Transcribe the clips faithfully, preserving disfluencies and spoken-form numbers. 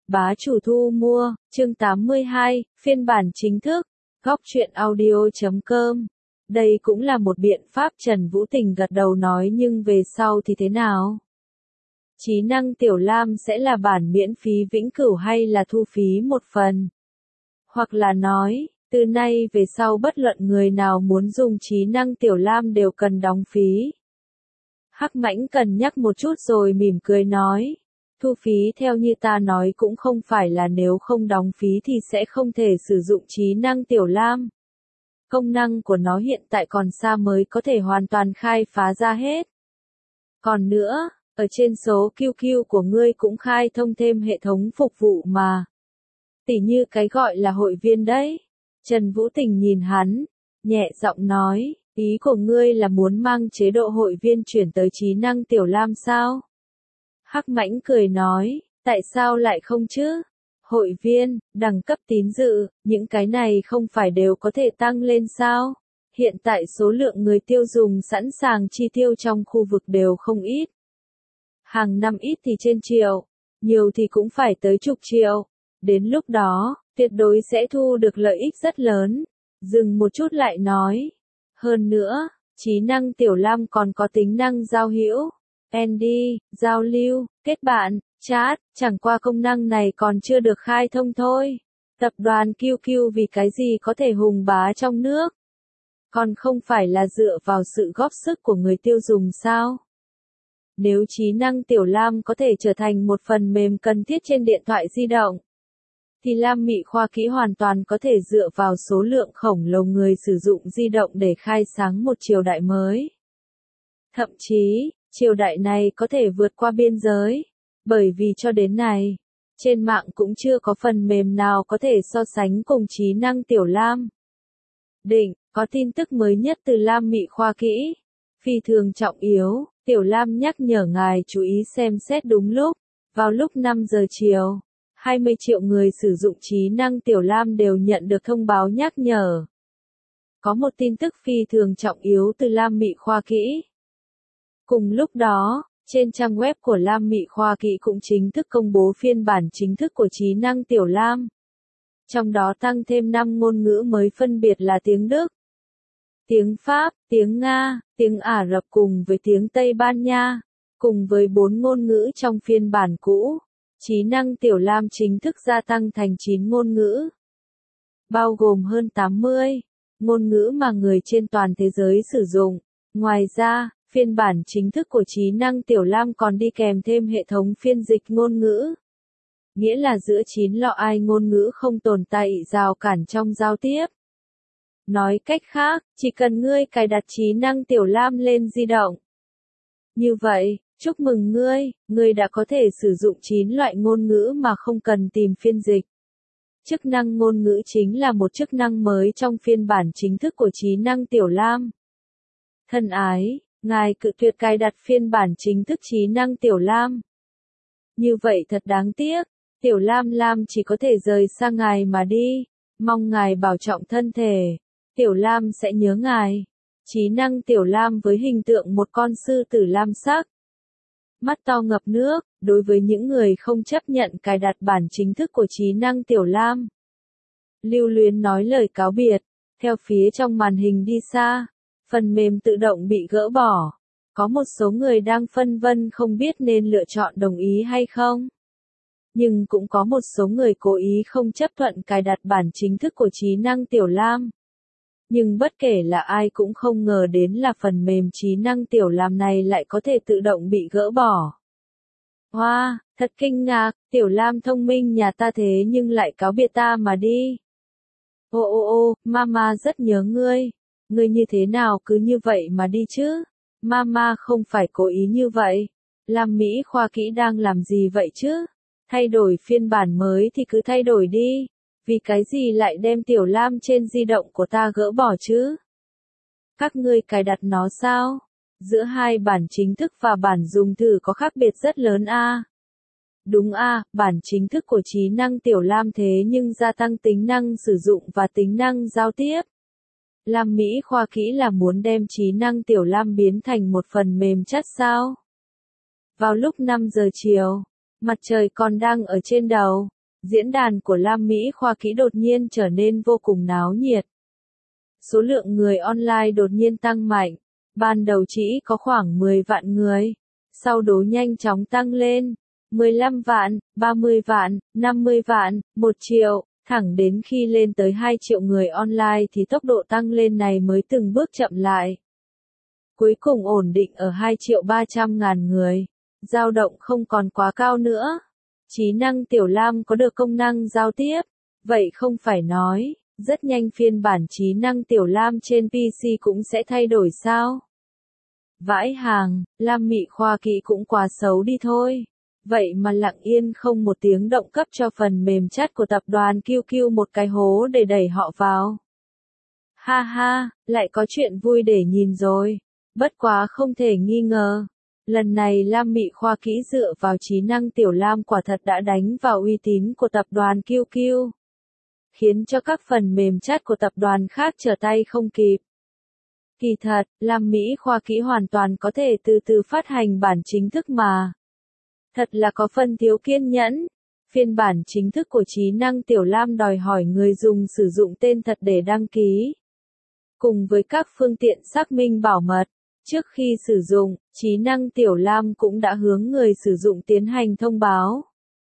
Bá chủ thu mua, chương tám mươi hai, phiên bản chính thức, góc truyện audio chấm com. Đây cũng là một biện pháp Trần Vũ Tình gật đầu nói, nhưng về sau thì thế nào? Trí năng Tiểu Lam sẽ là bản miễn phí vĩnh cửu hay là thu phí một phần? Hoặc là nói, từ nay về sau bất luận người nào muốn dùng trí năng Tiểu Lam đều cần đóng phí. Hắc Mãnh cân nhắc một chút rồi mỉm cười nói. Thu phí theo như ta nói cũng không phải là nếu không đóng phí thì sẽ không thể sử dụng trí năng Tiểu Lam. Công năng của nó hiện tại còn xa mới có thể hoàn toàn khai phá ra hết. Còn nữa, ở trên số Q Q của ngươi cũng khai thông thêm hệ thống phục vụ mà. Tỉ như cái gọi là hội viên đấy. Trần Vũ Tình nhìn hắn, nhẹ giọng nói, ý của ngươi là muốn mang chế độ hội viên chuyển tới trí năng Tiểu Lam sao? Hắc Mãnh cười nói, tại sao lại không chứ? Hội viên, đẳng cấp tín dự, những cái này không phải đều có thể tăng lên sao? Hiện tại số lượng người tiêu dùng sẵn sàng chi tiêu trong khu vực đều không ít. Hàng năm ít thì trên triệu, nhiều thì cũng phải tới chục triệu. Đến lúc đó, tuyệt đối sẽ thu được lợi ích rất lớn. Dừng một chút lại nói. Hơn nữa, trí năng Tiểu Lam còn có tính năng giao hữu. Andy, giao lưu, kết bạn, chat, chẳng qua công năng này còn chưa được khai thông thôi. Tập đoàn Q Q vì cái gì có thể hùng bá trong nước? Còn không phải là dựa vào sự góp sức của người tiêu dùng sao? Nếu trí năng Tiểu Lam có thể trở thành một phần mềm cần thiết trên điện thoại di động, thì Lam Mị Khoa Kỹ hoàn toàn có thể dựa vào số lượng khổng lồ người sử dụng di động để khai sáng một triều đại mới. Thậm chí, triều đại này có thể vượt qua biên giới, bởi vì cho đến nay, trên mạng cũng chưa có phần mềm nào có thể so sánh cùng trí năng Tiểu Lam. Định, có tin tức mới nhất từ Lam Mị Khoa Kỹ. Phi thường trọng yếu, Tiểu Lam nhắc nhở ngài chú ý xem xét đúng lúc. Vào lúc năm giờ chiều, hai mươi triệu người sử dụng trí năng Tiểu Lam đều nhận được thông báo nhắc nhở. Có một tin tức phi thường trọng yếu từ Lam Mị Khoa Kỹ. Cùng lúc đó, trên trang web của Lam Mị Khoa Kỹ cũng chính thức công bố phiên bản chính thức của trí năng Tiểu Lam. Trong đó tăng thêm năm ngôn ngữ mới phân biệt là tiếng Đức, tiếng Pháp, tiếng Nga, tiếng Ả Rập cùng với tiếng Tây Ban Nha, cùng với bốn ngôn ngữ trong phiên bản cũ. Trí năng Tiểu Lam chính thức gia tăng thành chín ngôn ngữ, bao gồm hơn tám mươi ngôn ngữ mà người trên toàn thế giới sử dụng. Ngoài ra, phiên bản chính thức của trí năng Tiểu Lam còn đi kèm thêm hệ thống phiên dịch ngôn ngữ. Nghĩa là giữa chín loại ngôn ngữ không tồn tại rào cản trong giao tiếp. Nói cách khác, chỉ cần ngươi cài đặt trí năng Tiểu Lam lên di động. Như vậy, chúc mừng ngươi, ngươi đã có thể sử dụng chín loại ngôn ngữ mà không cần tìm phiên dịch. Chức năng ngôn ngữ chính là một chức năng mới trong phiên bản chính thức của trí năng Tiểu Lam. Thân ái, ngài cự tuyệt cài đặt phiên bản chính thức trí năng Tiểu Lam. Như vậy thật đáng tiếc, Tiểu Lam Lam chỉ có thể rời xa ngài mà đi, mong ngài bảo trọng thân thể, Tiểu Lam sẽ nhớ ngài. Trí năng Tiểu Lam với hình tượng một con sư tử lam sắc, mắt to ngập nước, đối với những người không chấp nhận cài đặt bản chính thức của trí năng Tiểu Lam. Lưu Luyến nói lời cáo biệt, theo phía trong màn hình đi xa, phần mềm tự động bị gỡ bỏ. Có một số người đang phân vân không biết nên lựa chọn đồng ý hay không. Nhưng cũng có một số người cố ý không chấp thuận cài đặt bản chính thức của trí năng Tiểu Lam. Nhưng bất kể là ai cũng không ngờ đến là phần mềm trí năng Tiểu Lam này lại có thể tự động bị gỡ bỏ. Wow, thật kinh ngạc, Tiểu Lam thông minh nhà ta thế nhưng lại cáo biệt ta mà đi. Ô ô ô, Mama rất nhớ ngươi. Ngươi như thế nào cứ như vậy mà đi chứ? Mama không phải cố ý như vậy. Lam Mỹ Khoa Kỹ đang làm gì vậy chứ? Thay đổi phiên bản mới thì cứ thay đổi đi. Vì cái gì lại đem Tiểu Lam trên di động của ta gỡ bỏ chứ? Các ngươi cài đặt nó sao? Giữa hai bản chính thức và bản dùng thử có khác biệt rất lớn a. À? Đúng a, à, bản chính thức của trí năng Tiểu Lam thế nhưng gia tăng tính năng sử dụng và tính năng giao tiếp. Lam Mỹ Khoa Kỹ là muốn đem trí năng Tiểu Lam biến thành một phần mềm chat sao? Vào lúc năm giờ chiều, mặt trời còn đang ở trên đầu, diễn đàn của Lam Mỹ Khoa Kỹ đột nhiên trở nên vô cùng náo nhiệt. Số lượng người online đột nhiên tăng mạnh, ban đầu chỉ có khoảng mười vạn người, sau đó nhanh chóng tăng lên, mười lăm vạn, ba mươi vạn, năm mươi vạn, một triệu, thẳng đến khi lên tới hai triệu người online thì tốc độ tăng lên này mới từng bước chậm lại. Cuối cùng ổn định ở hai triệu ba trăm ngàn người, dao động không còn quá cao nữa. Trí năng Tiểu Lam có được công năng giao tiếp, vậy không phải nói, rất nhanh phiên bản trí năng Tiểu Lam trên pê xê cũng sẽ thay đổi sao? Vãi hàng, Lam Mị Khoa Kỹ cũng quá xấu đi thôi. Vậy mà lặng yên không một tiếng động cấp cho phần mềm chat của tập đoàn quy quy một cái hố để đẩy họ vào. Ha ha, lại có chuyện vui để nhìn rồi. Bất quá không thể nghi ngờ. Lần này Lam Mị Khoa Kỹ dựa vào trí năng Tiểu Lam quả thật đã đánh vào uy tín của tập đoàn quy quy, khiến cho các phần mềm chat của tập đoàn khác trở tay không kịp. Kỳ thật, Lam Mỹ Khoa Kỹ hoàn toàn có thể từ từ phát hành bản chính thức mà. Thật là có phần thiếu kiên nhẫn. Phiên bản chính thức của trí năng Tiểu Lam đòi hỏi người dùng sử dụng tên thật để đăng ký, cùng với các phương tiện xác minh bảo mật. Trước khi sử dụng, trí năng Tiểu Lam cũng đã hướng người sử dụng tiến hành thông báo.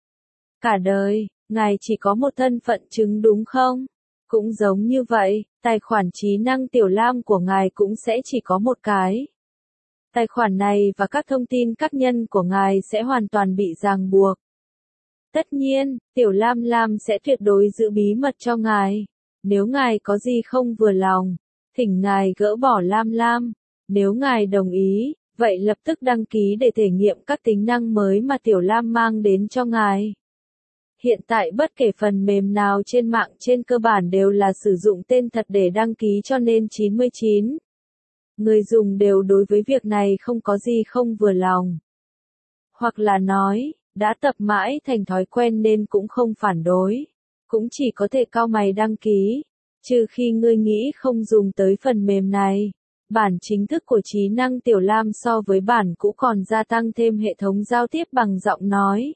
Cả đời, ngài chỉ có một thân phận chứng đúng không? Cũng giống như vậy, tài khoản trí năng Tiểu Lam của ngài cũng sẽ chỉ có một cái. Tài khoản này và các thông tin cá nhân của ngài sẽ hoàn toàn bị ràng buộc. Tất nhiên, Tiểu Lam Lam sẽ tuyệt đối giữ bí mật cho ngài. Nếu ngài có gì không vừa lòng, thỉnh ngài gỡ bỏ Lam Lam. Nếu ngài đồng ý, vậy lập tức đăng ký để thể nghiệm các tính năng mới mà Tiểu Lam mang đến cho ngài. Hiện tại bất kể phần mềm nào trên mạng trên cơ bản đều là sử dụng tên thật để đăng ký, cho nên chín mươi chín người dùng đều đối với việc này không có gì không vừa lòng. Hoặc là nói, đã tập mãi thành thói quen nên cũng không phản đối. Cũng chỉ có thể cau mày đăng ký. Trừ khi ngươi nghĩ không dùng tới phần mềm này. Bản chính thức của trí năng Tiểu Lam so với bản cũ còn gia tăng thêm hệ thống giao tiếp bằng giọng nói,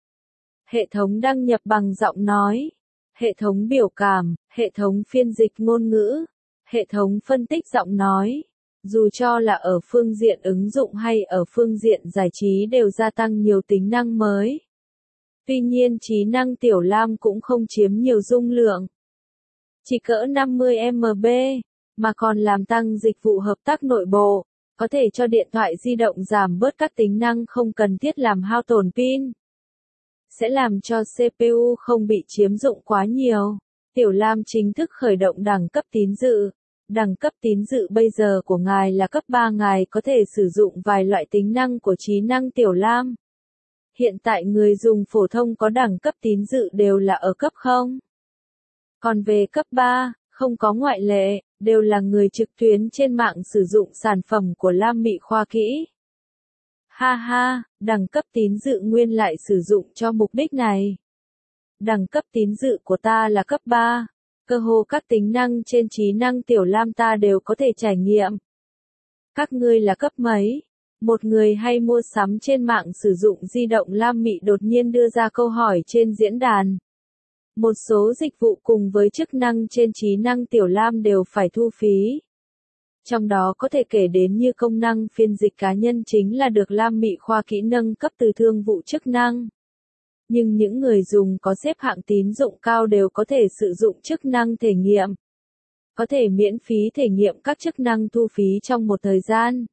hệ thống đăng nhập bằng giọng nói, hệ thống biểu cảm, hệ thống phiên dịch ngôn ngữ, hệ thống phân tích giọng nói. Dù cho là ở phương diện ứng dụng hay ở phương diện giải trí đều gia tăng nhiều tính năng mới. Tuy nhiên trí năng Tiểu Lam cũng không chiếm nhiều dung lượng, chỉ cỡ năm mươi mê ga-bai, mà còn làm tăng dịch vụ hợp tác nội bộ, có thể cho điện thoại di động giảm bớt các tính năng không cần thiết làm hao tổn pin. Sẽ làm cho xê pê u không bị chiếm dụng quá nhiều. Tiểu Lam chính thức khởi động đẳng cấp tín dự. Đẳng cấp tín dự bây giờ của ngài là cấp ba, ngài có thể sử dụng vài loại tính năng của trí năng Tiểu Lam. Hiện tại người dùng phổ thông có đẳng cấp tín dự đều là ở cấp không. Còn về cấp ba, không có ngoại lệ, đều là người trực tuyến trên mạng sử dụng sản phẩm của Lam Mị Khoa Kỹ. Ha ha, đẳng cấp tín dự nguyên lại sử dụng cho mục đích này. Đẳng cấp tín dự của ta là cấp ba. Cơ hồ các tính năng trên trí năng Tiểu Lam ta đều có thể trải nghiệm. Các ngươi là cấp mấy? Một người hay mua sắm trên mạng sử dụng di động Lam Mị đột nhiên đưa ra câu hỏi trên diễn đàn. Một số dịch vụ cùng với chức năng trên trí năng Tiểu Lam đều phải thu phí. Trong đó có thể kể đến như công năng phiên dịch cá nhân chính là được Lam Mị Khoa Kỹ nâng cấp từ thương vụ chức năng. Nhưng những người dùng có xếp hạng tín dụng cao đều có thể sử dụng chức năng thể nghiệm. Có thể miễn phí thể nghiệm các chức năng thu phí trong một thời gian.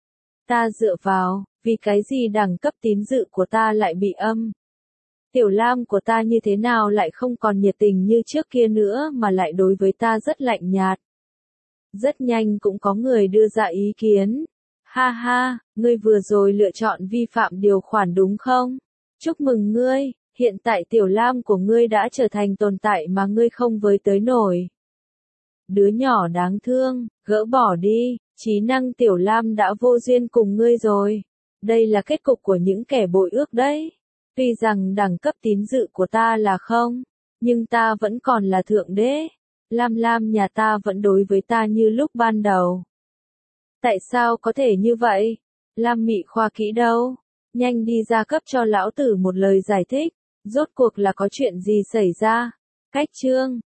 Ta dựa vào, vì cái gì đẳng cấp tín dự của ta lại bị âm? Tiểu Lam của ta như thế nào lại không còn nhiệt tình như trước kia nữa mà lại đối với ta rất lạnh nhạt. Rất nhanh cũng có người đưa ra ý kiến. Ha ha, ngươi vừa rồi lựa chọn vi phạm điều khoản đúng không? Chúc mừng ngươi, hiện tại Tiểu Lam của ngươi đã trở thành tồn tại mà ngươi không với tới nổi. Đứa nhỏ đáng thương, gỡ bỏ đi, trí năng Tiểu Lam đã vô duyên cùng ngươi rồi. Đây là kết cục của những kẻ bội ước đấy. Tuy rằng đẳng cấp tín dự của ta là không, nhưng ta vẫn còn là thượng đế. Lam Lam nhà ta vẫn đối với ta như lúc ban đầu. Tại sao có thể như vậy? Lam Mị Khoa Kỹ đâu? Nhanh đi ra cấp cho lão tử một lời giải thích. Rốt cuộc là có chuyện gì xảy ra? Cách chương